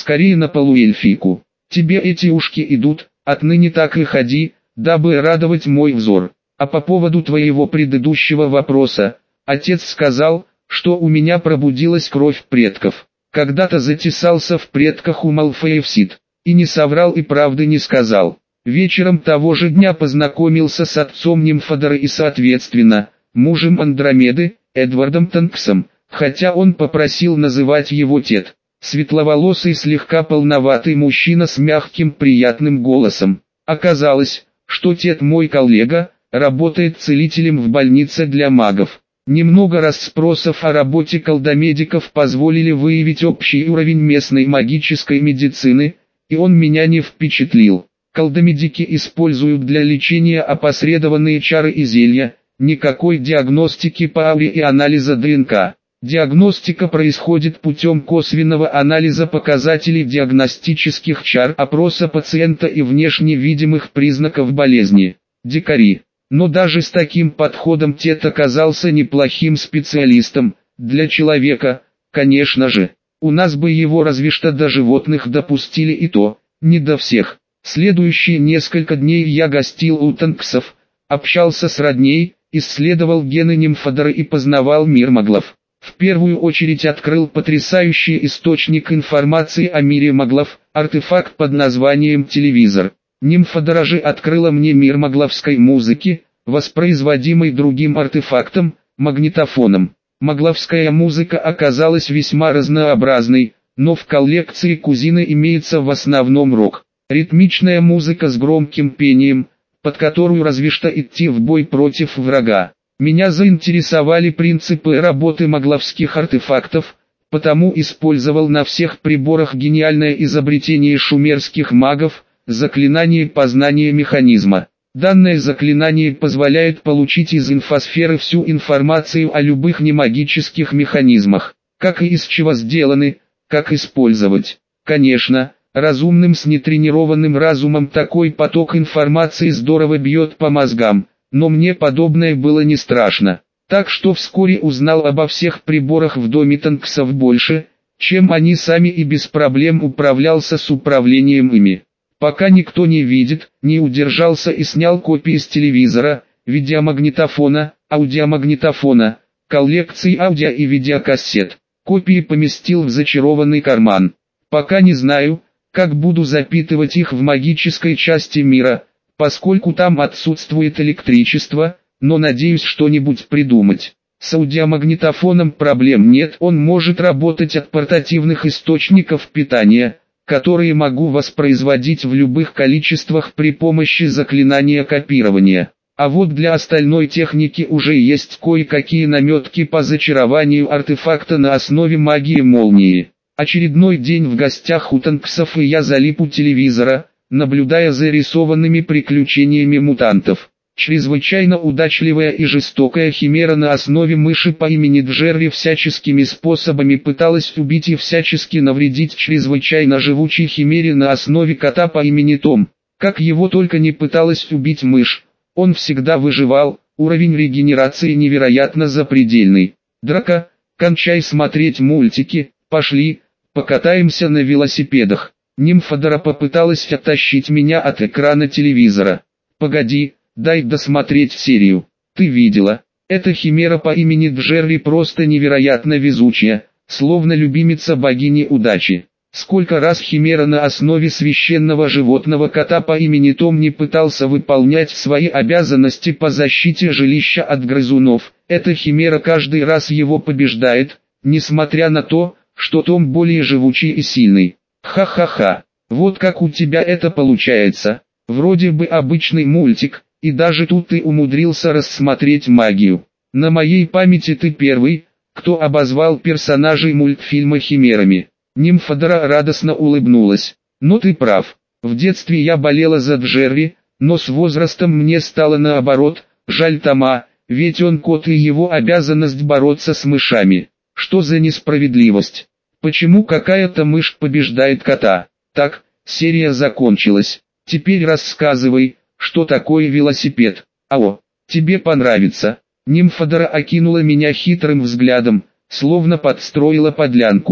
скорее на полуэльфийку. Тебе эти ушки идут, отныне так и ходи, дабы радовать мой взор. А по поводу твоего предыдущего вопроса, отец сказал, что у меня пробудилась кровь предков. Когда-то затесался в предках у Малфоев Сид, и не соврал и правды не сказал. Вечером того же дня познакомился с отцом Нимфодора и соответственно, мужем Андромеды, Эдвардом Тонксом, хотя он попросил называть его Тед. Светловолосый слегка полноватый мужчина с мягким приятным голосом. Оказалось, что Тед мой коллега, работает целителем в больнице для магов. Немного расспросов о работе колдомедиков позволили выявить общий уровень местной магической медицины, и он меня не впечатлил. Колдомедики используют для лечения опосредованные чары и зелья, никакой диагностики по ауре и анализа ДНК. Диагностика происходит путем косвенного анализа показателей диагностических чар, опроса пациента и внешне видимых признаков болезни. Дикари. Но даже с таким подходом Тед оказался неплохим специалистом, для человека, конечно же. У нас бы его разве что до животных допустили и то, не до всех. Следующие несколько дней я гостил у Тонксов, общался с родней, исследовал гены Нимфодора и познавал мир маглов. В первую очередь открыл потрясающий источник информации о мире маглов, артефакт под названием телевизор. Нимфодора же открыла мне мир магловской музыки, воспроизводимой другим артефактом, магнитофоном. Магловская музыка оказалась весьма разнообразной, но в коллекции кузины имеется в основном рок. Ритмичная музыка с громким пением, под которую разве что идти в бой против врага. Меня заинтересовали принципы работы магловских артефактов, потому использовал на всех приборах гениальное изобретение шумерских магов, заклинание познания механизма. Данное заклинание позволяет получить из инфосферы всю информацию о любых немагических механизмах, как и из чего сделаны, как использовать. Конечно, разумным с нетренированным разумом такой поток информации здорово бьет по мозгам, но мне подобное было не страшно. Так что вскоре узнал обо всех приборах в доме Тонксов больше, чем они сами, и без проблем управлялся с управлением ими. Пока никто не видит, не удержался и снял копии с телевизора, видеомагнитофона, аудиомагнитофона, коллекции аудио и видеокассет. Копии поместил в зачарованный карман. Пока не знаю, как буду запитывать их в магической части мира, поскольку там отсутствует электричество, но надеюсь что-нибудь придумать. С аудиомагнитофоном проблем нет, он может работать от портативных источников питания, которые могу воспроизводить в любых количествах при помощи заклинания копирования. А вот для остальной техники уже есть кое-какие наметки по зачарованию артефакта на основе магии молнии. Очередной день в гостях у Тонксов, и я залип у телевизора, наблюдая за рисованными приключениями мутантов. Чрезвычайно удачливая и жестокая химера на основе мыши по имени Джерри всяческими способами пыталась убить и всячески навредить чрезвычайно живучей химере на основе кота по имени Том. Как его только не пыталась убить мышь, он всегда выживал, уровень регенерации невероятно запредельный. Драка, кончай смотреть мультики, пошли, покатаемся на велосипедах. Нимфодора попыталась оттащить меня от экрана телевизора. Погоди, дай досмотреть серию. Ты видела? Эта химера по имени Джерри просто невероятно везучая, словно любимица богини удачи. Сколько раз химера на основе священного животного кота по имени Том не пытался выполнять свои обязанности по защите жилища от грызунов, эта химера каждый раз его побеждает, несмотря на то, что Том более живучий и сильный. Ха-ха-ха, вот как у тебя это получается. Вроде бы обычный мультик, и даже тут ты умудрился рассмотреть магию. На моей памяти ты первый, кто обозвал персонажей мультфильма химерами. Нимфодора радостно улыбнулась. Но ты прав. В детстве я болела за Джерри, но с возрастом мне стало наоборот, жаль Тома, ведь он кот и его обязанность бороться с мышами. Что за несправедливость? Почему какая-то мышь побеждает кота? Так, серия закончилась. Теперь рассказывай, что такое велосипед. Ао, тебе понравится. Нимфодора окинула меня хитрым взглядом, словно подстроила подлянку.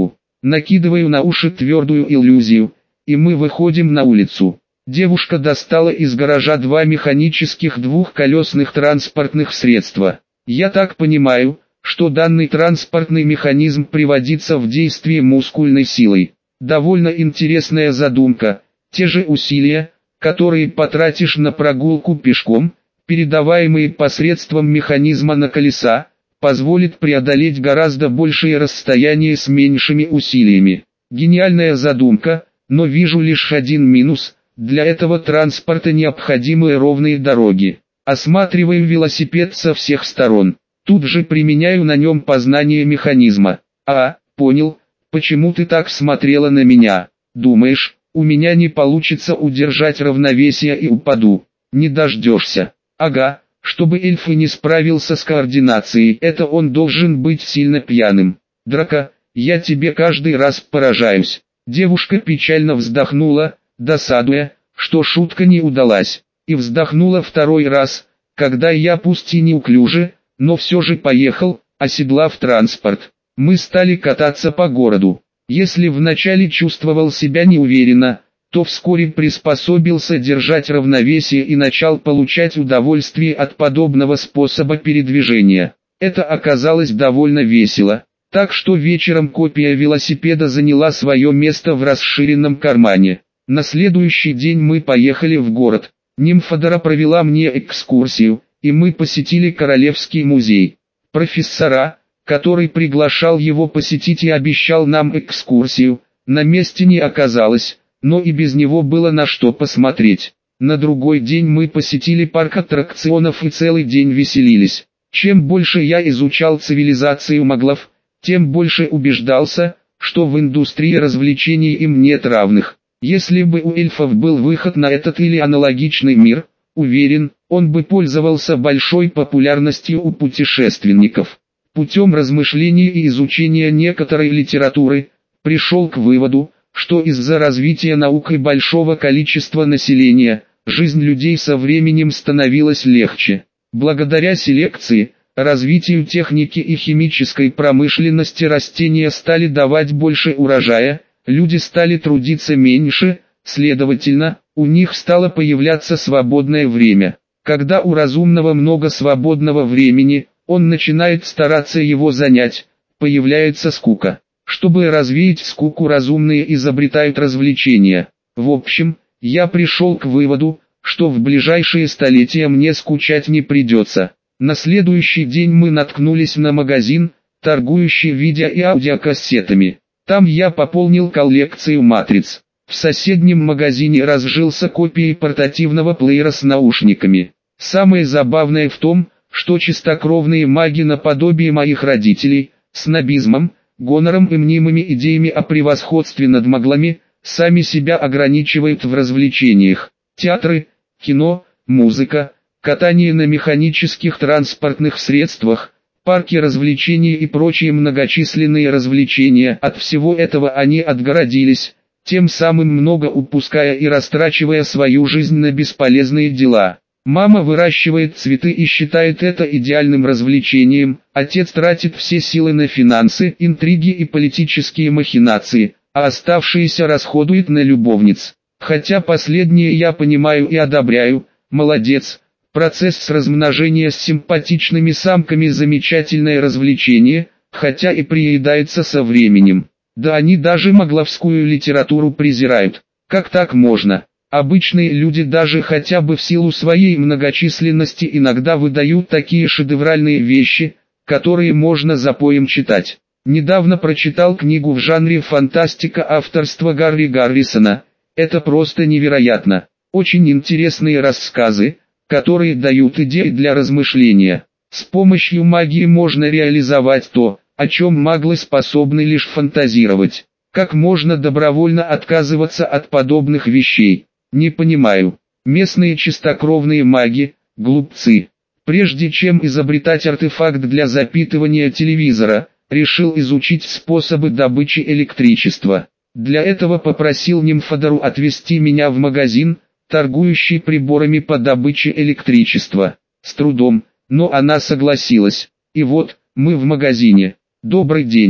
накидываю на уши твердую иллюзию, и мы выходим на улицу. Девушка достала из гаража два механических двухколесных транспортных средства. Я так понимаю, что данный транспортный механизм приводится в действие мускульной силой. Довольно интересная задумка. Те же усилия, которые потратишь на прогулку пешком, передаваемые посредством механизма на колеса, позволит преодолеть гораздо большие расстояния с меньшими усилиями. Гениальная задумка, но вижу лишь один минус: для этого транспорта необходимы ровные дороги. Осматриваю велосипед со всех сторон. Тут же применяю на нем познание механизма. Понял, почему ты так смотрела на меня. Думаешь, у меня не получится удержать равновесие и упаду? Не дождешься. Ага, чтобы эльф и не справился с координацией, это он должен быть сильно пьяным. Драка, я тебе каждый раз поражаюсь. Девушка печально вздохнула, досадуя, что шутка не удалась, и вздохнула второй раз, когда я пусть и неуклюже, но все же поехал, оседлав транспорт. Мы стали кататься по городу. Если вначале чувствовал себя неуверенно, то вскоре приспособился держать равновесие и начал получать удовольствие от подобного способа передвижения. Это оказалось довольно весело, так что вечером копия велосипеда заняла свое место в расширенном кармане. На следующий день мы поехали в город. Нимфодора провела мне экскурсию, и мы посетили Королевский музей. Профессора, который приглашал его посетить и обещал нам экскурсию, на месте не оказалось, но и без него было на что посмотреть. На другой день мы посетили парк аттракционов и целый день веселились. Чем больше я изучал цивилизацию моглов, тем больше убеждался, что в индустрии развлечений им нет равных. Если бы у эльфов был выход на этот или аналогичный мир, уверен, он бы пользовался большой популярностью у путешественников. Путем размышлений и изучения некоторой литературы, пришел к выводу, что из-за развития наук и большого количества населения, жизнь людей со временем становилась легче. Благодаря селекции, развитию техники и химической промышленности растения стали давать больше урожая, люди стали трудиться меньше, следовательно, у них стало появляться свободное время. Когда у разумного много свободного времени, он начинает стараться его занять, появляется скука. Чтобы развеять скуку, разумные изобретают развлечения. В общем, я пришел к выводу, что в ближайшие столетия мне скучать не придется. На следующий день мы наткнулись на магазин, торгующий видео и аудиокассетами. Там я пополнил коллекцию матриц. В соседнем магазине разжился копией портативного плеера с наушниками. Самое забавное в том, что чистокровные маги наподобие моих родителей, снобизмом, гонором и мнимыми идеями о превосходстве над маглами, сами себя ограничивают в развлечениях. Театры, кино, музыка, катание на механических транспортных средствах, парки развлечений и прочие многочисленные развлечения. От всего этого они отгородились, тем самым много упуская и растрачивая свою жизнь на бесполезные дела. Мама выращивает цветы и считает это идеальным развлечением, отец тратит все силы на финансы, интриги и политические махинации, а оставшиеся расходует на любовниц. Хотя последнее я понимаю и одобряю, молодец, процесс размножения с симпатичными самками замечательное развлечение, хотя и приедается со временем. Да они даже могловскую литературу презирают. Как так можно? Обычные люди даже хотя бы в силу своей многочисленности иногда выдают такие шедевральные вещи, которые можно запоем читать. Недавно прочитал книгу в жанре фантастика авторства Гарри Гаррисона. Это просто невероятно. Очень интересные рассказы, которые дают идеи для размышления. С помощью магии можно реализовать то, о чем маглы способны лишь фантазировать. Как можно добровольно отказываться от подобных вещей? Не понимаю. Местные чистокровные маги – глупцы. Прежде чем изобретать артефакт для запитывания телевизора, решил изучить способы добычи электричества. Для этого попросил Нимфодору отвезти меня в магазин, торгующий приборами по добыче электричества. С трудом, но она согласилась. И вот, мы в магазине. Добрый день.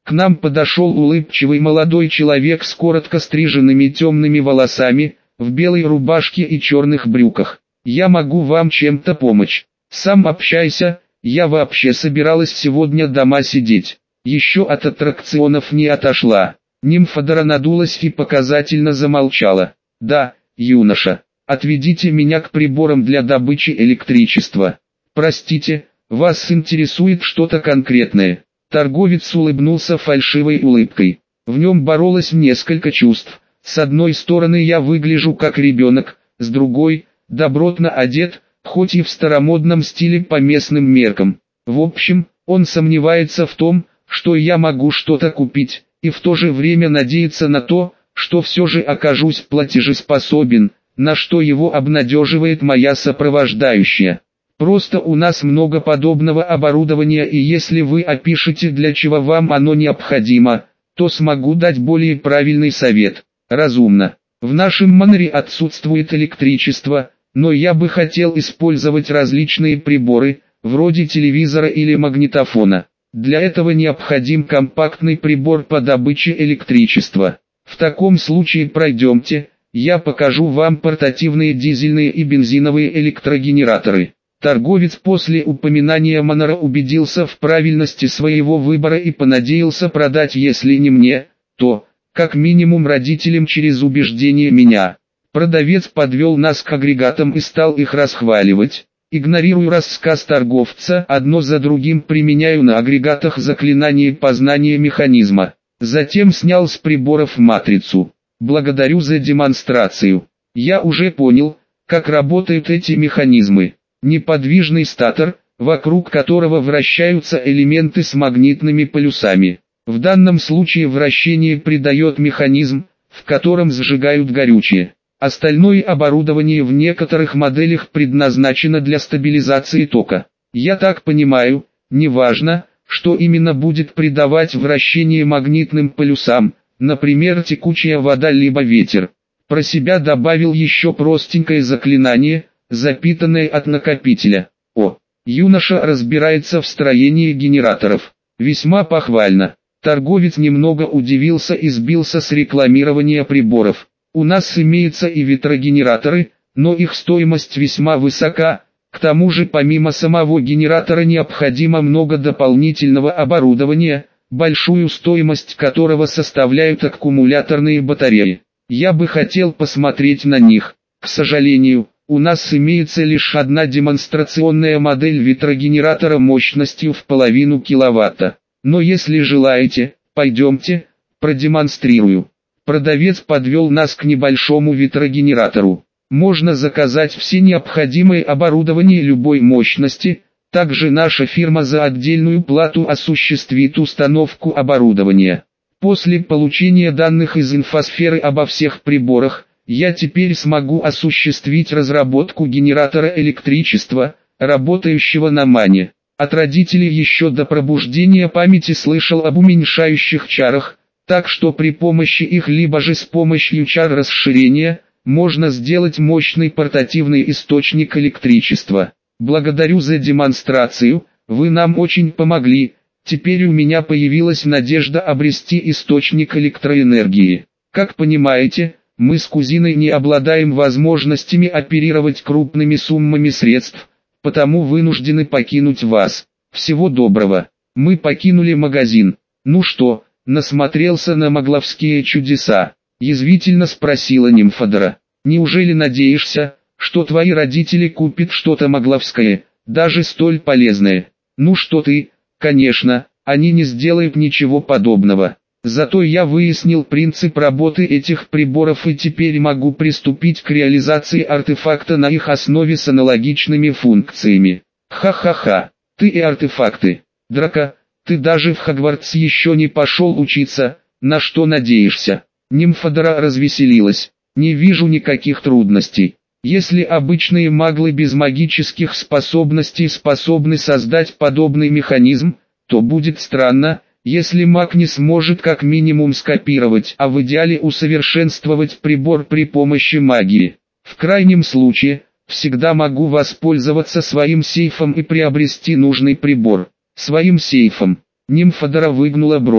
К нам подошел улыбчивый молодой человек с коротко стриженными темными волосами, в белой рубашке и черных брюках. «Я могу вам чем-то помочь?» «Сам общайся, я вообще собиралась сегодня дома сидеть. Еще от аттракционов не отошла». Нимфодора надулась и показательно замолчала. «Да, юноша, отведите меня к приборам для добычи электричества». «Простите, вас интересует что-то конкретное?» Торговец улыбнулся фальшивой улыбкой. В нем боролось несколько чувств. С одной стороны, я выгляжу как ребенок, с другой – добротно одет, хоть и в старомодном стиле по местным меркам. В общем, он сомневается в том, что я могу что-то купить, и в то же время надеется на то, что все же окажусь платежеспособен, на что его обнадеживает моя сопровождающая. «Просто у нас много подобного оборудования, и если вы опишете, для чего вам оно необходимо, то смогу дать более правильный совет». «Разумно. В нашем манере отсутствует электричество, но я бы хотел использовать различные приборы, вроде телевизора или магнитофона. Для этого необходим компактный прибор по добыче электричества. В таком случае пройдемте, я покажу вам портативные дизельные и бензиновые электрогенераторы». Торговец после упоминания манера убедился в правильности своего выбора и понадеялся продать, если не мне, то, как минимум, родителям через убеждение меня. Продавец подвел нас к агрегатам и стал их расхваливать. Игнорируя рассказ торговца, одно за другим применяю на агрегатах заклинание познания механизма. Затем снял с приборов матрицу. «Благодарю за демонстрацию. Я уже понял, как работают эти механизмы». Неподвижный статор, вокруг которого вращаются элементы с магнитными полюсами. В данном случае вращение придает механизм, в котором сжигают горючее. Остальное оборудование в некоторых моделях предназначено для стабилизации тока. Я так понимаю, неважно, что именно будет придавать вращение магнитным полюсам, например, текучая вода либо ветер. Про себя добавил еще простенькое заклинание, запитанное от накопителя. О, юноша разбирается в строении генераторов. Весьма похвально. Торговец немного удивился и сбился с рекламирования приборов. У нас имеются и ветрогенераторы, но их стоимость весьма высока. К тому же помимо самого генератора необходимо много дополнительного оборудования, большую стоимость которого составляют аккумуляторные батареи. Я бы хотел посмотреть на них. К сожалению, у нас имеется лишь одна демонстрационная модель ветрогенератора мощностью в 0,5 киловатта. Но если желаете, пойдемте, продемонстрирую. Продавец подвел нас к небольшому ветрогенератору. Можно заказать все необходимое оборудование любой мощности, также наша фирма за отдельную плату осуществит установку оборудования. После получения данных из инфосферы обо всех приборах, я теперь смогу осуществить разработку генератора электричества, работающего на мане. От родителей еще до пробуждения памяти слышал об уменьшающих чарах, так что при помощи их либо же с помощью чар расширения, можно сделать мощный портативный источник электричества. Благодарю за демонстрацию, вы нам очень помогли, теперь у меня появилась надежда обрести источник электроэнергии. Как понимаете, мы с кузиной не обладаем возможностями оперировать крупными суммами средств, потому вынуждены покинуть вас. Всего доброго. Мы покинули магазин. «Ну что, насмотрелся на магловские чудеса?» — язвительно спросила Нимфодора. «Неужели надеешься, что твои родители купят что-то магловское, даже столь полезное?» «Ну что ты, конечно, они не сделают ничего подобного. Зато я выяснил принцип работы этих приборов и теперь могу приступить к реализации артефакта на их основе с аналогичными функциями. Ха-ха-ха, ты и артефакты. Драко, ты даже в Хогвартс еще не пошел учиться, на что надеешься?» Нимфодора развеселилась. «Не вижу никаких трудностей. Если обычные маглы без магических способностей способны создать подобный механизм, то будет странно, если маг не сможет как минимум скопировать, а в идеале усовершенствовать прибор при помощи магии. В крайнем случае, всегда могу воспользоваться своим сейфом и приобрести нужный прибор». «Своим сейфом?» Нимфодора выгнула бровь.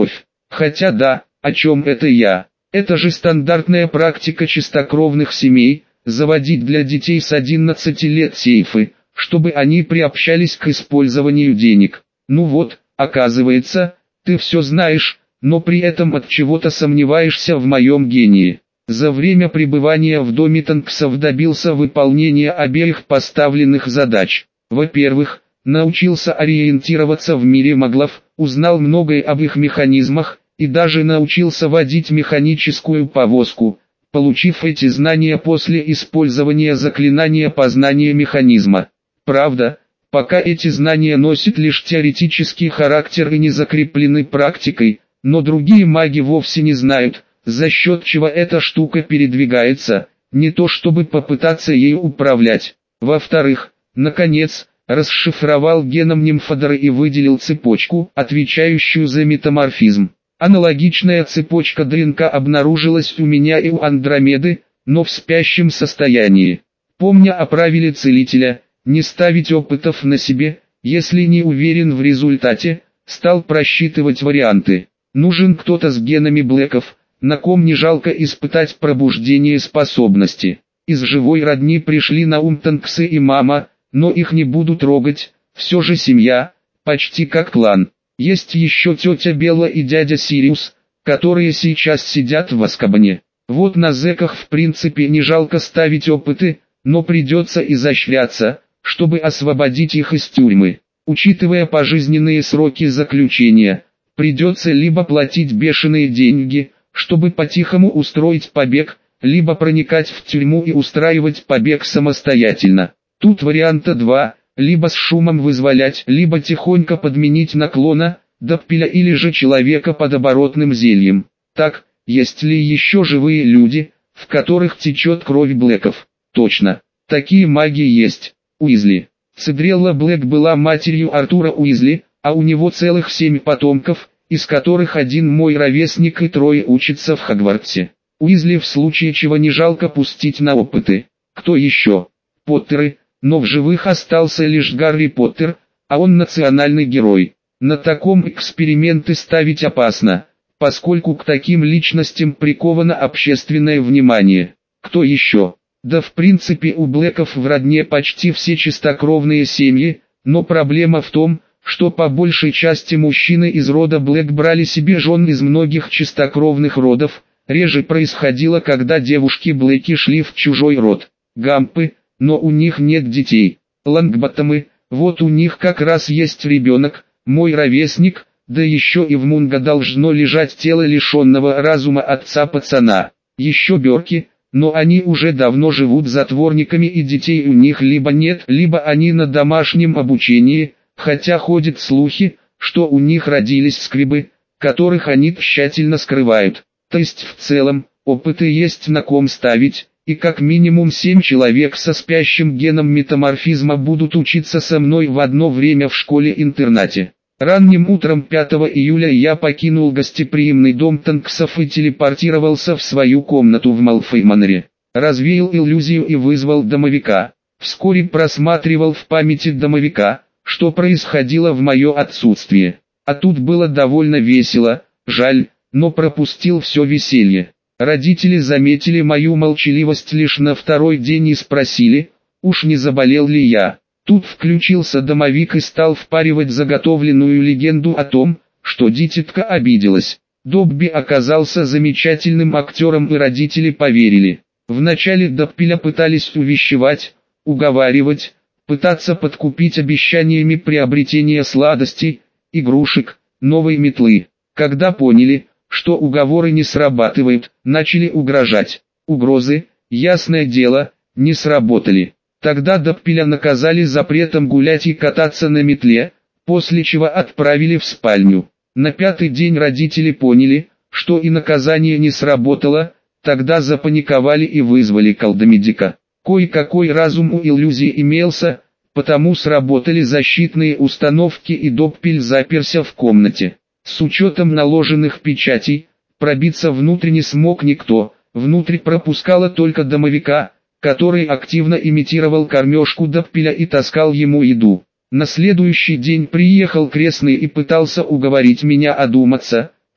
Хотя да, о чем это я? Это же стандартная практика чистокровных семей, заводить для детей с 11 лет сейфы, чтобы они приобщались к использованию денег. Ну вот, оказывается, ты все знаешь, но при этом от чего-то сомневаешься в моем гении. За время пребывания в доме Тонксов добился выполнения обеих поставленных задач. Во-первых, научился ориентироваться в мире маглов, узнал многое об их механизмах, и даже научился водить механическую повозку, получив эти знания после использования заклинания познания механизма. Правда, пока эти знания носят лишь теоретический характер и не закреплены практикой, но другие маги вовсе не знают, за счет чего эта штука передвигается, не то чтобы попытаться ею управлять. Во-вторых, наконец, расшифровал геном нимфодора и выделил цепочку, отвечающую за метаморфизм. Аналогичная цепочка ДНК обнаружилась у меня и у Андромеды, но в спящем состоянии. Помня о правиле целителя, не ставить опытов на себе, если не уверен в результате, стал просчитывать варианты. Нужен кто-то с генами Блэков, на ком не жалко испытать пробуждение способности. Из живой родни пришли на ум Тонксы и мама, но их не буду трогать, все же семья, почти как клан. Есть еще тетя Белла и дядя Сириус, которые сейчас сидят в Азкабане. Вот на зэках в принципе не жалко ставить опыты, но придется изощряться, чтобы освободить их из тюрьмы. Учитывая пожизненные сроки заключения, придется либо платить бешеные деньги, чтобы по-тихому устроить побег, либо проникать в тюрьму и устраивать побег самостоятельно. Тут варианта два. Либо с шумом вызволять, либо тихонько подменить на клона, Доппеля или же человека под оборотным зельем. Так, есть ли еще живые люди, в которых течет кровь Блэков? Точно, такие маги есть. Уизли. Цедрелла Блэк была матерью Артура Уизли, а у него целых 7 потомков, из которых один мой ровесник и 3 учатся в Хогвартсе. Уизли в случае чего не жалко пустить на опыты. Кто еще? Поттеры. Но в живых остался лишь Гарри Поттер, а он национальный герой. На таком эксперименты ставить опасно, поскольку к таким личностям приковано общественное внимание. Кто еще? Да в принципе у Блэков в родне почти все чистокровные семьи, но проблема в том, что по большей части мужчины из рода Блэк брали себе жен из многих чистокровных родов, реже происходило, когда девушки Блэки шли в чужой род. Гампы. Но у них нет детей. Лонгботтомы, вот у них как раз есть ребенок, мой ровесник, да еще и в Мунго должно лежать тело лишенного разума отца пацана. Еще Бёрки, но они уже давно живут затворниками и детей у них либо нет, либо они на домашнем обучении, хотя ходят слухи, что у них родились скрибы, которых они тщательно скрывают. То есть в целом, опыты есть на ком ставить. И как минимум 7 человек со спящим геном метаморфизма будут учиться со мной в одно время в школе-интернате. Ранним утром 5 июля я покинул гостеприимный дом Тонксов и телепортировался в свою комнату в Малфой-Маноре. Развеял иллюзию и вызвал домовика. Вскоре просматривал в памяти домовика, что происходило в мое отсутствие. А тут было довольно весело, жаль, но пропустил все веселье. Родители заметили мою молчаливость лишь на 2-й день и спросили, уж не заболел ли я. Тут включился домовик и стал впаривать заготовленную легенду о том, что дитятка обиделась. Добби оказался замечательным актером и родители поверили. Вначале Доппеля пытались увещевать, уговаривать, пытаться подкупить обещаниями приобретения сладостей, игрушек, новой метлы. Когда поняли, что уговоры не срабатывают, начали угрожать. Угрозы, ясное дело, не сработали. Тогда Доппеля наказали запретом гулять и кататься на метле, после чего отправили в спальню. На 5-й день родители поняли, что и наказание не сработало, тогда запаниковали и вызвали колдомедика. Кое-какой разум у иллюзии имелся, потому сработали защитные установки и Доппель заперся в комнате. С учетом наложенных печатей, пробиться внутрь не смог никто, внутрь пропускало только домовика, который активно имитировал кормежку Доппеля и таскал ему еду. На следующий день приехал крестный и пытался уговорить меня одуматься,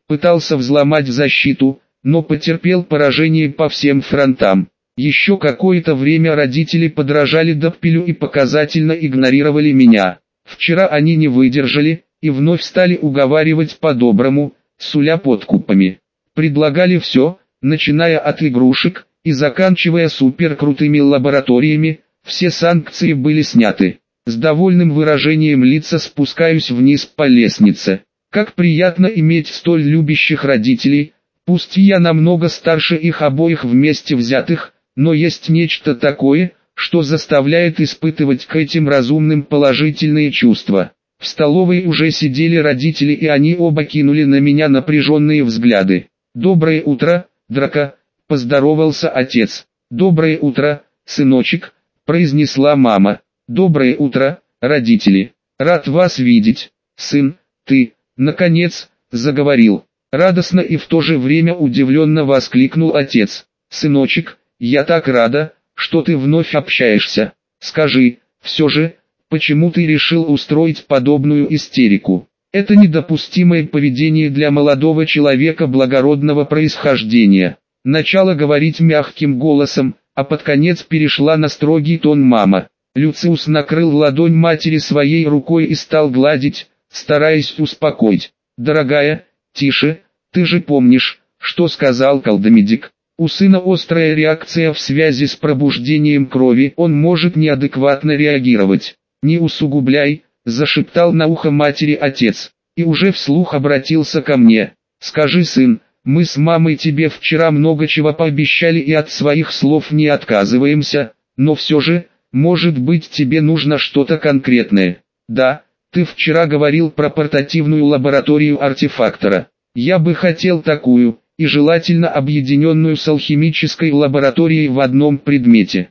Пытался взломать защиту, но потерпел поражение по всем фронтам. Еще какое-то время родители подражали Доппелю и показательно игнорировали меня. Вчера они не выдержали, и вновь стали уговаривать по-доброму, суля подкупами. Предлагали все, начиная от игрушек и заканчивая суперкрутыми лабораториями, все санкции были сняты. С довольным выражением лица спускаюсь вниз по лестнице. Как приятно иметь столь любящих родителей, пусть я намного старше их обоих вместе взятых, но есть нечто такое, что заставляет испытывать к этим разумным положительные чувства. В столовой уже сидели родители, и они оба кинули на меня напряженные взгляды. «Доброе утро, Драко», — поздоровался отец. «Доброе утро, сыночек», — произнесла мама. «Доброе утро, родители. Рад вас видеть, сын, ты, наконец, заговорил». Радостно и в то же время удивленно воскликнул отец. «Сыночек, я так рада, что ты вновь общаешься. Скажи, все же, почему ты решил устроить подобную истерику? Это недопустимое поведение для молодого человека благородного происхождения». Начала говорить мягким голосом, а под конец перешла на строгий тон мама. Люциус накрыл ладонь матери своей рукой и стал гладить, стараясь успокоить. «Дорогая, тише, ты же помнишь, что сказал колдомедик. У сына острая реакция в связи с пробуждением крови, он может неадекватно реагировать. Не усугубляй», — зашептал на ухо матери отец, и уже вслух обратился ко мне. «Скажи, сын, мы с мамой тебе вчера много чего пообещали и от своих слов не отказываемся, но все же, может быть, тебе нужно что-то конкретное». «Да, ты вчера говорил про портативную лабораторию артефактора. Я бы хотел такую, и желательно объединенную с алхимической лабораторией в одном предмете.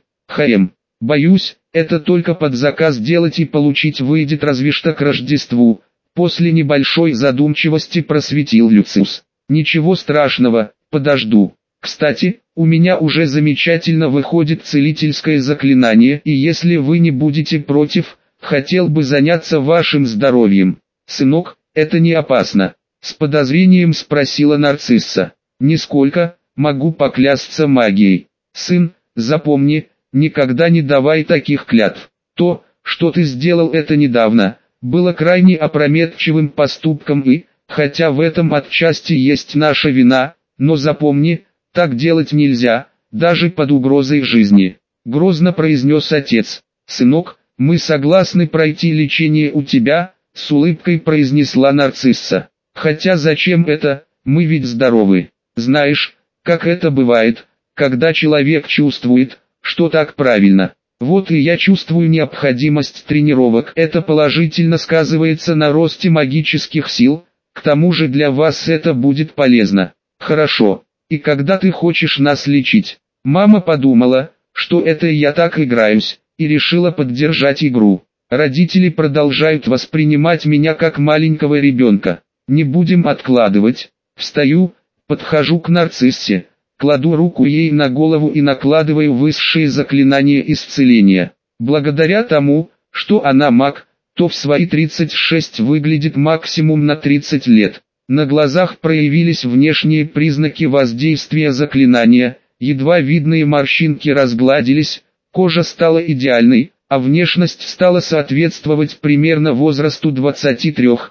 Боюсь, это только под заказ делать и получить выйдет разве что к Рождеству», — после небольшой задумчивости просветил Люциус. «Ничего страшного, подожду. Кстати, у меня уже замечательно выходит целительское заклинание, и если вы не будете против, хотел бы заняться вашим здоровьем». «Сынок, это не опасно?» — с подозрением спросила Нарцисса. «Нисколько, могу поклясться магией». «Сын, запомни, никогда не давай таких клятв. То, что ты сделал это недавно, было крайне опрометчивым поступком и, хотя в этом отчасти есть наша вина, но запомни, так делать нельзя, даже под угрозой жизни», — грозно произнес отец. «Сынок, мы согласны пройти лечение у тебя», — с улыбкой произнесла Нарцисса. «Хотя зачем это, мы ведь здоровы. Знаешь, как это бывает, когда человек чувствует, что так правильно. Вот и я чувствую необходимость тренировок. Это положительно сказывается на росте магических сил, к тому же для вас это будет полезно». «Хорошо. И когда ты хочешь нас лечить?» Мама подумала, что это я так играюсь, и решила поддержать игру. Родители продолжают воспринимать меня как маленького ребенка. Не будем откладывать. Встаю, подхожу к Нарциссе, кладу руку ей на голову и накладываю высшее заклинание исцеления. Благодаря тому, что она маг, то в свои 36 выглядит максимум на 30 лет. На глазах проявились внешние признаки воздействия заклинания, едва видные морщинки разгладились, кожа стала идеальной, а внешность стала соответствовать примерно возрасту 23-25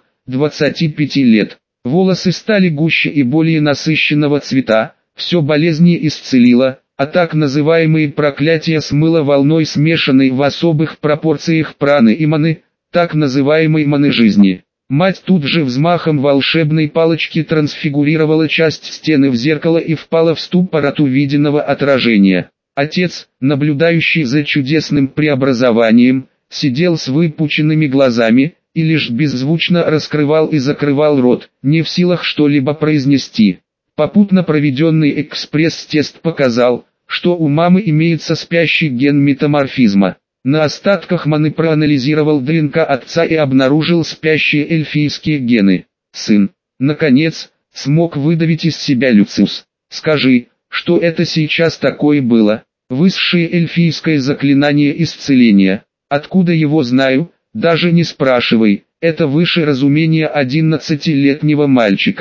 лет. Волосы стали гуще и более насыщенного цвета, все болезни исцелило, а так называемые проклятия смыло волной смешанной в особых пропорциях праны и маны, так называемой маны жизни. Мать тут же взмахом волшебной палочки трансфигурировала часть стены в зеркало и впала в ступор от увиденного отражения. Отец, наблюдающий за чудесным преобразованием, сидел с выпученными глазами, и лишь беззвучно раскрывал и закрывал рот, не в силах что-либо произнести. Попутно проведенный экспресс-тест показал, что у мамы имеется спящий ген метаморфизма. На остатках маны проанализировал ДНК отца и обнаружил спящие эльфийские гены. «Сын, наконец, смог выдавить из себя Люциус. Скажи, что это сейчас такое было?» «Высшее эльфийское заклинание исцеления. Откуда его знаю, даже не спрашивай, это выше разумения 11-летнего мальчика».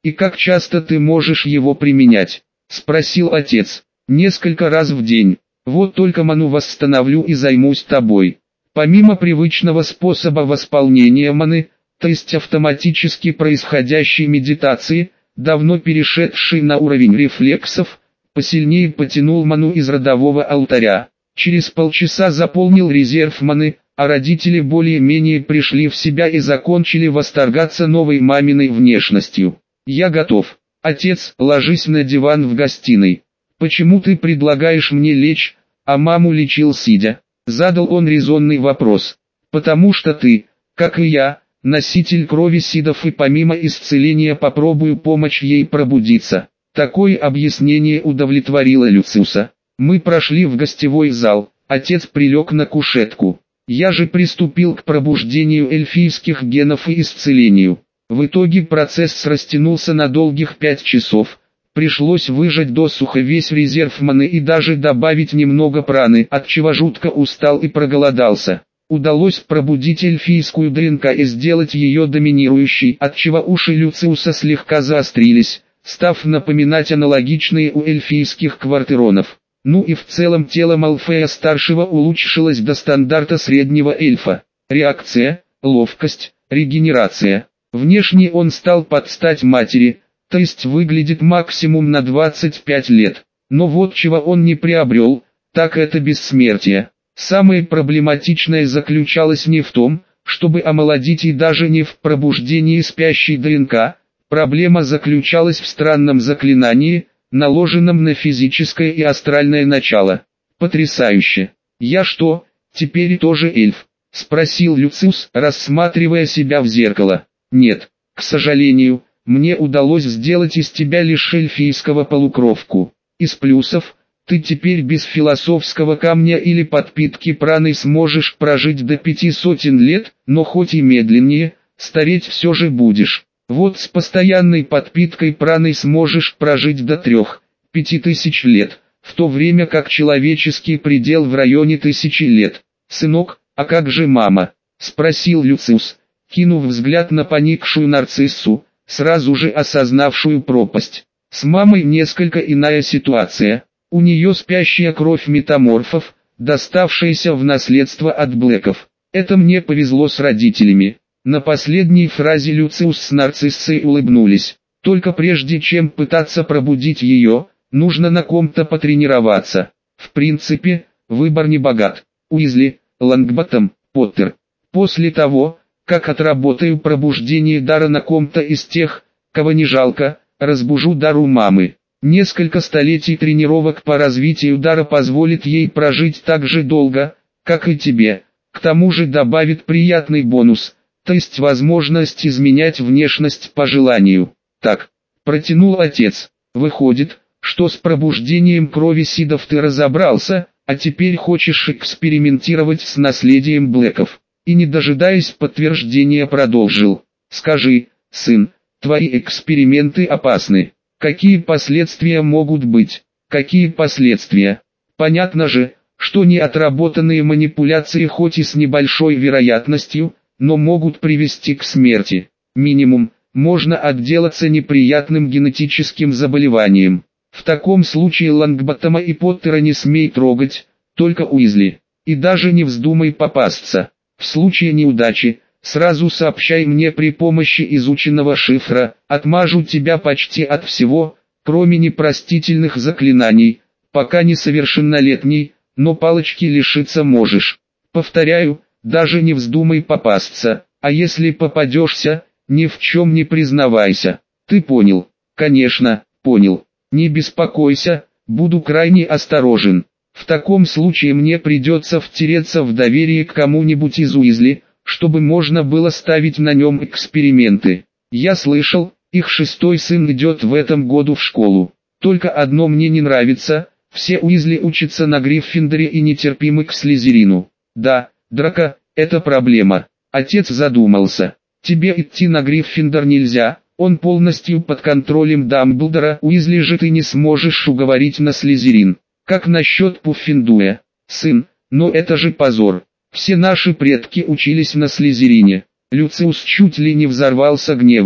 «И как часто ты можешь его применять?» – спросил отец. «Несколько раз в день. Вот только ману восстановлю и займусь тобой». Помимо привычного способа восполнения маны, то есть автоматически происходящей медитации, давно перешедший на уровень рефлексов, посильнее потянул ману из родового алтаря. Через полчаса заполнил резерв маны, а родители более-менее пришли в себя и закончили восторгаться новой маминой внешностью. «Я готов. Отец, ложись на диван в гостиной. Почему ты предлагаешь мне лечь, а маму лечил сидя?» Задал он резонный вопрос. «Потому что ты, как и я, носитель крови сидов, и помимо исцеления попробую помочь ей пробудиться». Такое объяснение удовлетворило Люциуса. Мы прошли в гостевой зал, отец прилег на кушетку. Я же приступил к пробуждению эльфийских генов и исцелению. В итоге процесс растянулся на долгих 5 часов. Пришлось выжать досуха весь резерв маны и даже добавить немного праны, отчего жутко устал и проголодался. Удалось пробудить эльфийскую ДНК и сделать ее доминирующей, отчего уши Люциуса слегка заострились, став напоминать аналогичные у эльфийских квартеронов. Ну и в целом тело Малфея-старшего улучшилось до стандарта среднего эльфа. Реакция, ловкость, регенерация. Внешне он стал под стать матери, то есть выглядит максимум на 25 лет. Но вот чего он не приобрел, так это бессмертие. Самое проблематичное заключалось не в том, чтобы омолодить, и даже не в пробуждении спящей ДНК. Проблема заключалась в странном заклинании, наложенном на физическое и астральное начало. Потрясающе. «Я что, теперь тоже эльф?» – спросил Люциус, рассматривая себя в зеркало. «Нет, к сожалению, мне удалось сделать из тебя лишь эльфийского полукровку. Из плюсов, ты теперь без философского камня или подпитки праной сможешь прожить до 500 лет, но хоть и медленнее, стареть все же будешь. Вот с постоянной подпиткой праной сможешь прожить до 3-5 тысяч лет, в то время как человеческий предел в районе 1000 лет. Сынок, а как же мама?» – спросил Люциус, кинув взгляд на поникшую нарциссу, сразу же осознавшую пропасть. «С мамой несколько иная ситуация. У нее спящая кровь метаморфов, доставшаяся в наследство от Блэков. Это мне повезло с родителями». На последней фразе Люциус с нарциссой улыбнулись. «Только прежде чем пытаться пробудить ее, нужно на ком-то потренироваться. В принципе, выбор не богат. Уизли, Лонгботтом, Поттер. После того, как отработаю пробуждение дара на ком-то из тех, кого не жалко, разбужу дар у мамы. Несколько столетий тренировок по развитию дара позволит ей прожить так же долго, как и тебе. К тому же добавит приятный бонус, то есть возможность изменять внешность по желанию». «Так», — протянул отец, — «выходит, что с пробуждением крови сидов ты разобрался, а теперь хочешь экспериментировать с наследием Блэков». И не дожидаясь подтверждения продолжил: «Скажи, сын, твои эксперименты опасны. Какие последствия могут быть?» «Какие последствия? Понятно же, что неотработанные манипуляции хоть и с небольшой вероятностью, но могут привести к смерти. Минимум, можно отделаться неприятным генетическим заболеванием. В таком случае Лонгботтома и Поттера не смей трогать, только Уизли. И даже не вздумай попасться. В случае неудачи, сразу сообщай мне при помощи изученного шифра, отмажу тебя почти от всего, кроме непростительных заклинаний, пока несовершеннолетний, но палочки лишиться можешь. Повторяю, даже не вздумай попасться, а если попадешься, ни в чем не признавайся. Ты понял?» «Конечно, понял. Не беспокойся, буду крайне осторожен. В таком случае мне придется втереться в доверие к кому-нибудь из Уизли, чтобы можно было ставить на нем эксперименты. Я слышал, их 6-й сын идет в этом году в школу. Только одно мне не нравится, все Уизли учатся на Гриффиндоре и нетерпимы к Слизерину. Да, Драко, это проблема». Отец задумался. «Тебе идти на Гриффиндор нельзя, он полностью под контролем Дамблдора. Уизли же ты не сможешь уговорить на Слизерин. Как насчет Пуффендуя? Сын, но это же позор. Все наши предки учились на Слизерине». Люциус чуть ли не взорвался гневом.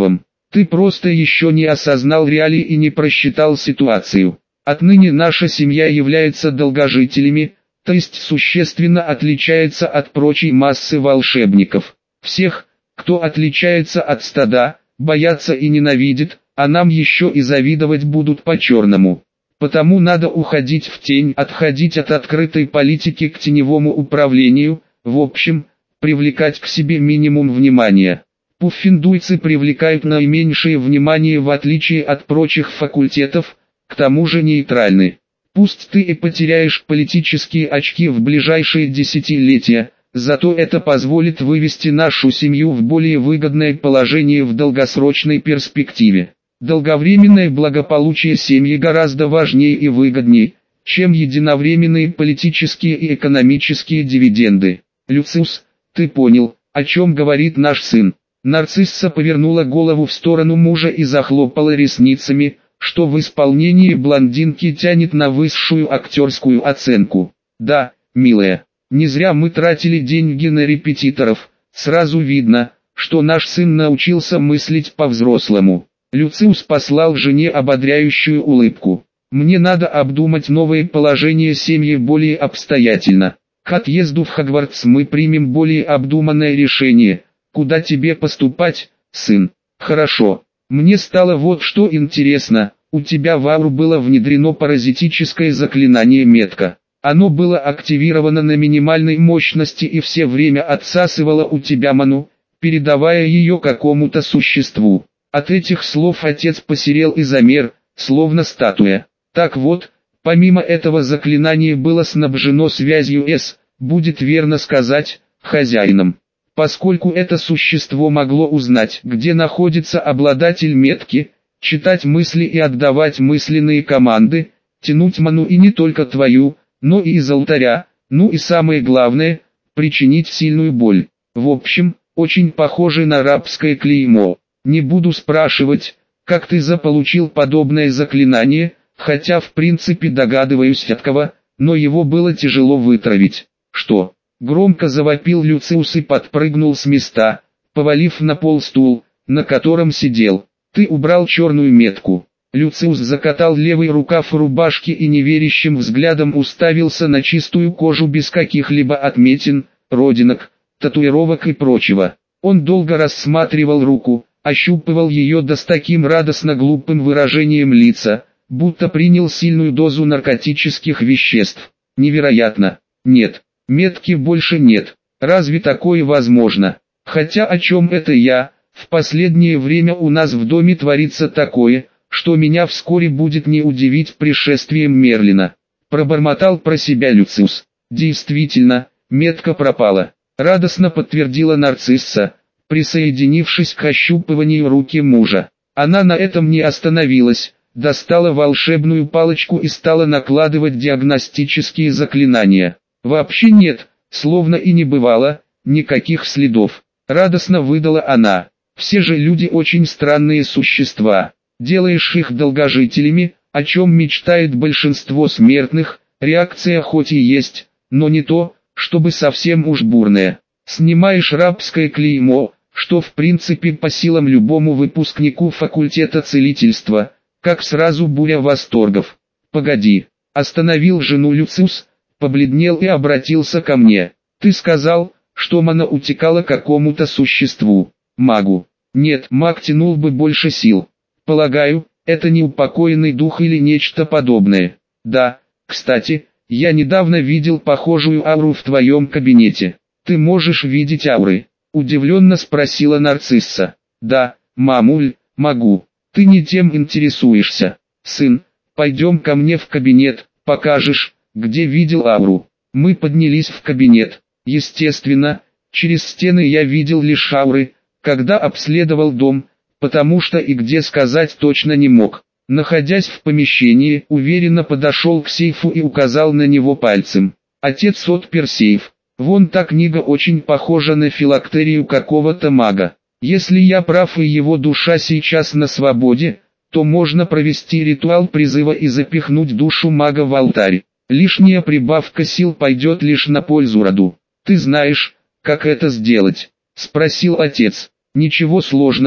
Ты просто еще не осознал реалии и не просчитал ситуацию. Отныне наша семья является долгожителями, то есть существенно отличается от прочей массы волшебников. Всех, кто отличается от стада, боятся и ненавидят, а нам еще и завидовать будут по-черному. Потому надо уходить в тень, отходить от открытой политики к теневому управлению, в общем, привлекать к себе минимум внимания. Пуффендуйцы привлекают наименьшее внимание в отличие от прочих факультетов, к тому же нейтральны. Пусть ты и потеряешь политические очки в ближайшие десятилетия, зато это позволит вывести нашу семью в более выгодное положение в долгосрочной перспективе. Долговременное благополучие семьи гораздо важнее и выгоднее, чем единовременные политические и экономические дивиденды. Люциус, ты понял, о чем говорит наш сын? Нарцисса повернула голову в сторону мужа и захлопала ресницами, что в исполнении блондинки тянет на высшую актерскую оценку. Да, милая, не зря мы тратили деньги на репетиторов, сразу видно, что наш сын научился мыслить по-взрослому. Люциус послал жене ободряющую улыбку. Мне надо обдумать новое положение семьи более обстоятельно. К отъезду в Хогвартс мы примем более обдуманное решение. Куда тебе поступать, сын? Хорошо. Мне стало вот что интересно. У тебя в ауру было внедрено паразитическое заклинание метка. Оно было активировано на минимальной мощности и все время отсасывало у тебя ману, передавая ее какому-то существу. От этих слов отец посерел и замер, словно статуя. Так вот, помимо этого заклинание было снабжено связью будет верно сказать, хозяином. Поскольку это существо могло узнать, где находится обладатель метки, читать мысли и отдавать мысленные команды, тянуть ману и не только твою, но и из алтаря, ну и самое главное, причинить сильную боль. В общем, очень похоже на рабское клеймо. Не буду спрашивать, как ты заполучил подобное заклинание, хотя в принципе догадываюсь от кого, но его было тяжело вытравить. Что? Громко завопил Люциус и подпрыгнул с места, повалив на пол стул, на котором сидел. Ты убрал черную метку. Люциус закатал левый рукав рубашки и неверящим взглядом уставился на чистую кожу без каких-либо отметин, родинок, татуировок и прочего. Он долго рассматривал руку, ощупывал ее с таким радостно глупым выражением лица, будто принял сильную дозу наркотических веществ. Невероятно. Нет, метки больше нет. Разве такое возможно? Хотя о чем это я? В последнее время у нас в доме творится такое, что меня вскоре будет не удивить пришествием Мерлина. Пробормотал про себя Люциус. Действительно, метка пропала. Радостно подтвердила нарцисса, присоединившись к ощупыванию руки мужа. Она на этом не остановилась, достала волшебную палочку и стала накладывать диагностические заклинания. Вообще нет, словно и не бывало, никаких следов. Радостно выдала она. Все же люди очень странные существа. Делаешь их долгожителями, о чем мечтает большинство смертных, реакция хоть и есть, но не то, чтобы совсем уж бурная. Снимаешь рабское клеймо, что в принципе по силам любому выпускнику факультета целительства, как сразу буря восторгов. Погоди, остановил жену Люциус, побледнел и обратился ко мне. Ты сказал, что мана утекала какому-то существу, магу. Нет, маг тянул бы больше сил. Полагаю, это неупокоенный дух или нечто подобное. Да, кстати, я недавно видел похожую ауру в твоем кабинете. Ты можешь видеть ауры? Удивленно спросила нарцисса. Да, мамуль, могу. Ты не тем интересуешься. Сын, пойдем ко мне в кабинет, покажешь, где видел ауру. Мы поднялись в кабинет. Естественно, через стены я видел лишь ауры, когда обследовал дом, потому что и где сказать точно не мог. Находясь в помещении, уверенно подошел к сейфу и указал на него пальцем. Отец отпер сейф. Вон та книга очень похожа на филактерию какого-то мага. Если я прав и его душа сейчас на свободе, то можно провести ритуал призыва и запихнуть душу мага в алтарь. Лишняя прибавка сил пойдет лишь на пользу роду. Ты знаешь, как это сделать? Спросил отец. Ничего сложного,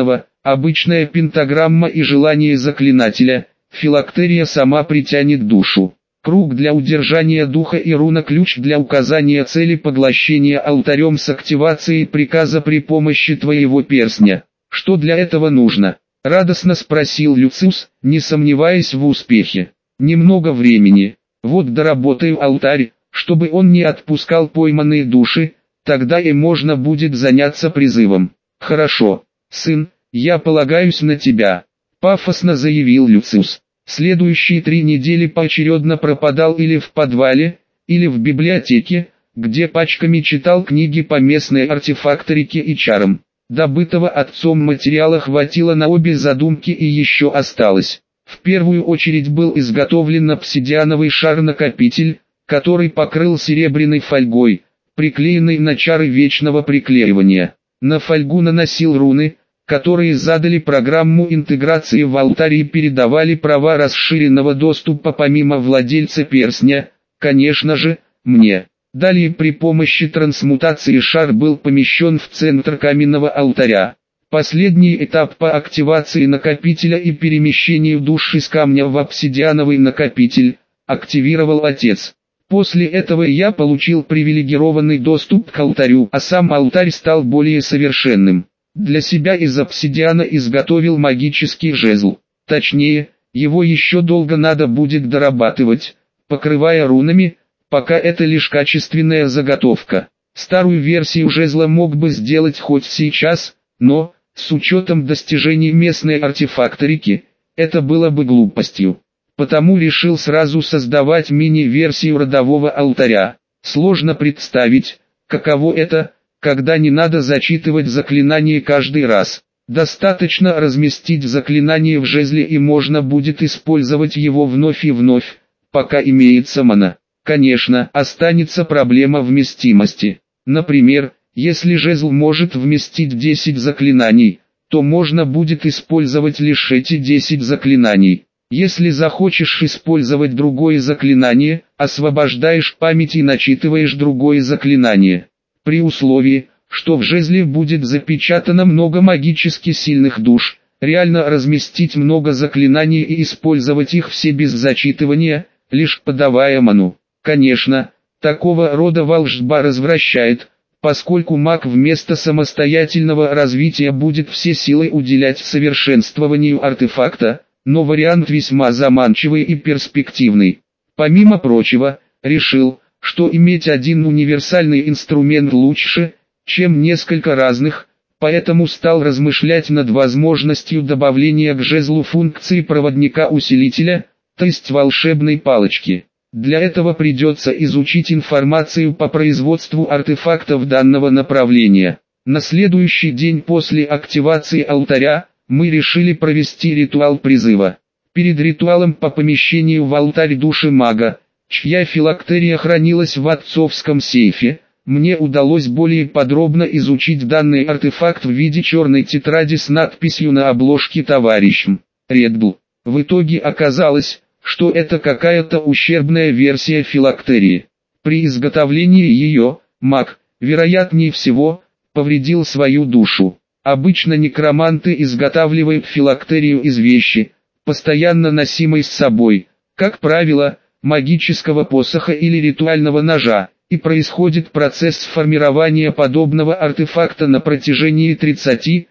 Обычная пентаграмма и желание заклинателя, филактерия сама притянет душу. Круг для удержания духа и руна-ключ для указания цели поглощения алтарем с активацией приказа при помощи твоего перстня. Что для этого нужно? Радостно спросил Люциус, не сомневаясь в успехе. Немного времени. Вот доработаю алтарь, чтобы он не отпускал пойманные души, тогда и можно будет заняться призывом. Хорошо, сын, я полагаюсь на тебя, пафосно заявил Люциус. Следующие 3 недели поочередно пропадал или в подвале, или в библиотеке, где пачками читал книги по местной артефакторике и чарам. Добытого отцом материала хватило на обе задумки и еще осталось. В первую очередь был изготовлен обсидиановый шар-накопитель, который покрыл серебряной фольгой, приклеенной на чары вечного приклеивания. На фольгу наносил руны, которые задали программу интеграции в алтарь и передавали права расширенного доступа помимо владельца перстня, конечно же, мне. Далее при помощи трансмутации шар был помещен в центр каменного алтаря. Последний этап по активации накопителя и перемещению душ из камня в обсидиановый накопитель активировал отец. После этого я получил привилегированный доступ к алтарю, а сам алтарь стал более совершенным. Для себя из обсидиана изготовил магический жезл. Точнее, его еще долго надо будет дорабатывать, покрывая рунами, пока это лишь качественная заготовка. Старую версию жезла мог бы сделать хоть сейчас, но, с учетом достижений местной артефакторики, это было бы глупостью. Потому решил сразу создавать мини-версию родового алтаря. Сложно представить, каково это, когда не надо зачитывать заклинание каждый раз. Достаточно разместить заклинание в жезле и можно будет использовать его вновь и вновь, пока имеется мана. Конечно, останется проблема вместимости. Например, если жезл может вместить 10 заклинаний, то можно будет использовать лишь эти 10 заклинаний. Если захочешь использовать другое заклинание, освобождаешь память и начитываешь другое заклинание. При условии, что в жезле будет запечатано много магически сильных душ, реально разместить много заклинаний и использовать их все без зачитывания, лишь подавая ману. Конечно, такого рода волшба развращает, поскольку маг вместо самостоятельного развития будет все силы уделять совершенствованию артефакта, но вариант весьма заманчивый и перспективный. Помимо прочего, решил, что иметь один универсальный инструмент лучше, чем несколько разных, поэтому стал размышлять над возможностью добавления к жезлу функции проводника-усилителя, то есть волшебной палочки. Для этого придется изучить информацию по производству артефактов данного направления. На следующий день после активации алтаря, мы решили провести ритуал призыва. Перед ритуалом по помещению в алтарь души мага, чья филактерия хранилась в отцовском сейфе, мне удалось более подробно изучить данный артефакт в виде черной тетради с надписью на обложке «Товарищем Редбл». В итоге оказалось, что это какая-то ущербная версия филактерии. При изготовлении ее, маг, вероятнее всего, повредил свою душу. Обычно некроманты изготавливают филактерию из вещи, постоянно носимой с собой, как правило, магического посоха или ритуального ножа, и происходит процесс формирования подобного артефакта на протяжении 30-50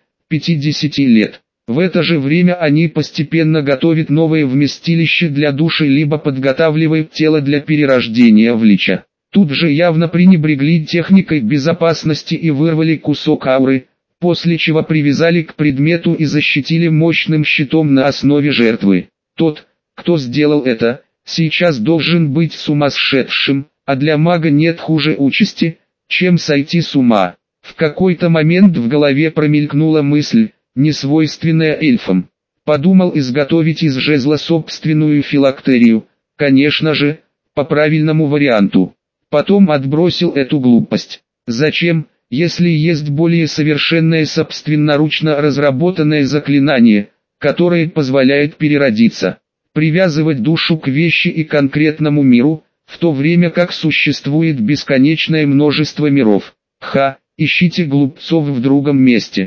лет. В это же время они постепенно готовят новое вместилище для души либо подготавливают тело для перерождения в лича. Тут же явно пренебрегли техникой безопасности и вырвали кусок ауры, после чего привязали к предмету и защитили мощным щитом на основе жертвы. Тот, кто сделал это, сейчас должен быть сумасшедшим, а для мага нет хуже участи, чем сойти с ума. В какой-то момент в голове промелькнула мысль, несвойственная эльфам. Подумал изготовить из жезла собственную филактерию, конечно же, по правильному варианту. Потом отбросил эту глупость. Зачем, если есть более совершенное собственноручно разработанное заклинание, которое позволяет переродиться, привязывать душу к вещи и конкретному миру, в то время как существует бесконечное множество миров. Ищите глупцов в другом месте.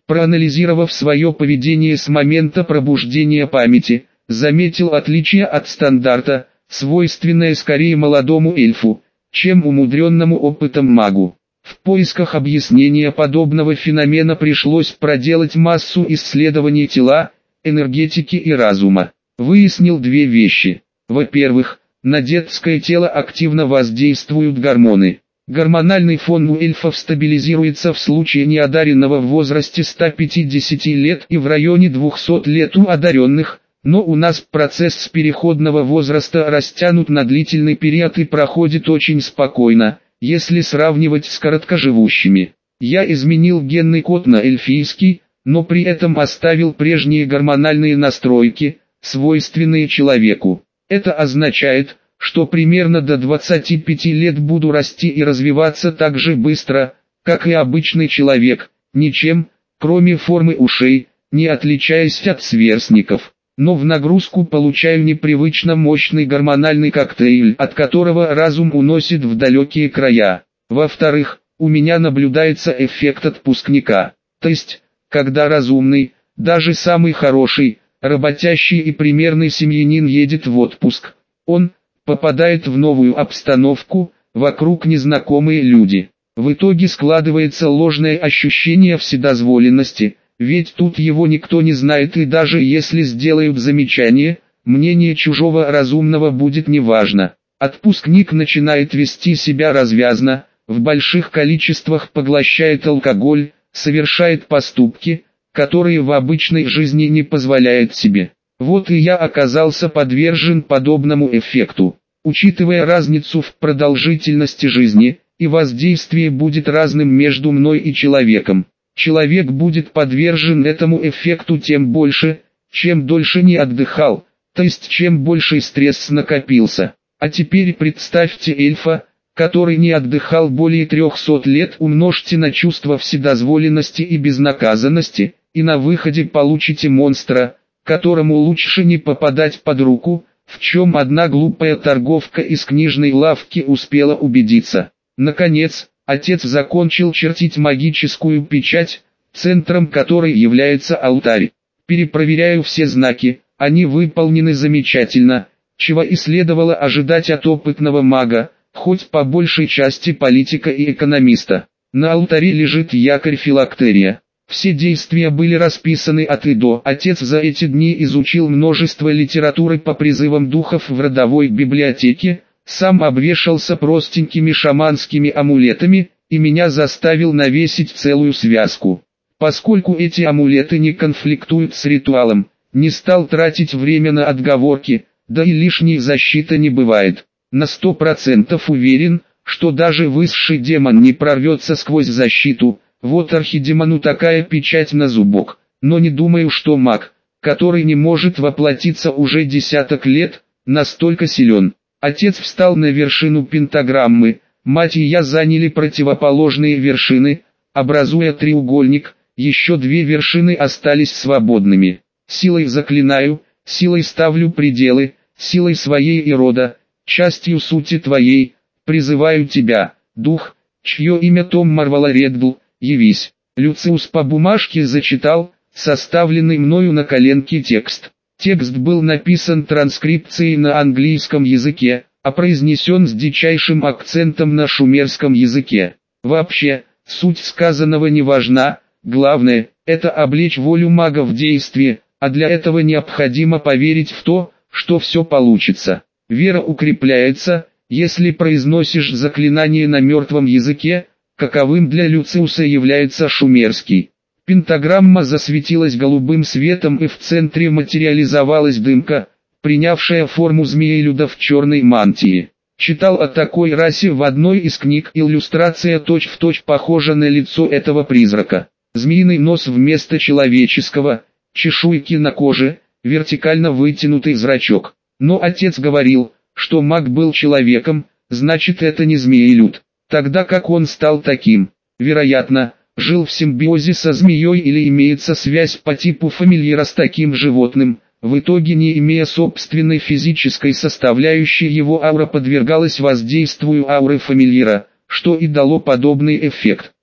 проанализировав свое поведение с момента пробуждения памяти, заметил отличие от стандарта, свойственное скорее молодому эльфу, чем умудренному опытом магу. В поисках объяснения подобного феномена пришлось проделать массу исследований тела, энергетики и разума. Выяснил две вещи. Во-первых, на детское тело активно воздействуют гормоны. Гормональный фон у эльфов стабилизируется в случае неодаренного в возрасте 150 лет и в районе 200 лет у одаренных, но у нас процесс переходного возраста растянут на длительный период и проходит очень спокойно, если сравнивать с короткоживущими. Я изменил генный код на эльфийский, но при этом оставил прежние гормональные настройки, свойственные человеку. Это означает, что примерно до 25 лет буду расти и развиваться так же быстро, как и обычный человек, ничем, кроме формы ушей, не отличаясь от сверстников. Но в нагрузку получаю непривычно мощный гормональный коктейль, от которого разум уносит в далекие края. Во-вторых, у меня наблюдается эффект отпускника. То есть, когда разумный, даже самый хороший, работящий и примерный семьянин едет в отпуск, он попадает в новую обстановку, вокруг незнакомые люди. В итоге складывается ложное ощущение вседозволенности, ведь тут его никто не знает, и даже если сделают замечание, мнение чужого разумного будет неважно. Отпускник начинает вести себя развязно, в больших количествах поглощает алкоголь, совершает поступки, которые в обычной жизни не позволяет себе. Вот и я оказался подвержен подобному эффекту. Учитывая разницу в продолжительности жизни, и воздействие будет разным между мной и человеком. Человек будет подвержен этому эффекту тем больше, чем дольше не отдыхал, то есть чем больший стресс накопился. А теперь представьте эльфа, который не отдыхал более 300 лет, умножьте на чувство вседозволенности и безнаказанности, и на выходе получите монстра, которому лучше не попадать под руку, в чем одна глупая торговка из книжной лавки успела убедиться. Наконец, отец закончил чертить магическую печать, центром которой является алтарь. Перепроверяю все знаки, они выполнены замечательно, чего и следовало ожидать от опытного мага, хоть по большей части политика и экономиста. На алтаре лежит якорь филактерия. Все действия были расписаны от и до. Отец за эти дни изучил множество литературы по призывам духов в родовой библиотеке, сам обвешался простенькими шаманскими амулетами, и меня заставил навесить целую связку. Поскольку эти амулеты не конфликтуют с ритуалом, не стал тратить время на отговорки, да и лишней защиты не бывает. На 100% уверен, что даже высший демон не прорвется сквозь защиту. Вот архидемону такая печать на зубок, но не думаю, что маг, который не может воплотиться уже десяток лет, настолько силен. Отец встал на вершину пентаграммы, мать и я заняли противоположные вершины, образуя треугольник, еще две вершины остались свободными. Силой заклинаю, силой ставлю пределы, силой своей и рода, частью сути твоей, призываю тебя, дух, чье имя Том Марвала Реддл, явись. Люциус по бумажке зачитал, составленный мною на коленке текст. Текст был написан транскрипцией на английском языке, а произнесен с дичайшим акцентом на шумерском языке. Вообще, суть сказанного не важна, главное, это облечь волю мага в действие, а для этого необходимо поверить в то, что все получится. Вера укрепляется, если произносишь заклинание на мертвом языке, каковым для Люциуса является шумерский. Пентаграмма засветилась голубым светом, и в центре материализовалась дымка, принявшая форму змеелюда в черной мантии. Читал о такой расе в одной из книг, иллюстрация точь-в-точь похожа на лицо этого призрака. Змеиный нос вместо человеческого, чешуйки на коже, вертикально вытянутый зрачок. Но отец говорил, что маг был человеком, значит это не змеелюд. Тогда как он стал таким? Вероятно, жил в симбиозе со змеей или имеется связь по типу фамильяра с таким животным. В итоге, не имея собственной физической составляющей, его аура подвергалась воздействию ауры фамильяра, что и дало подобный эффект.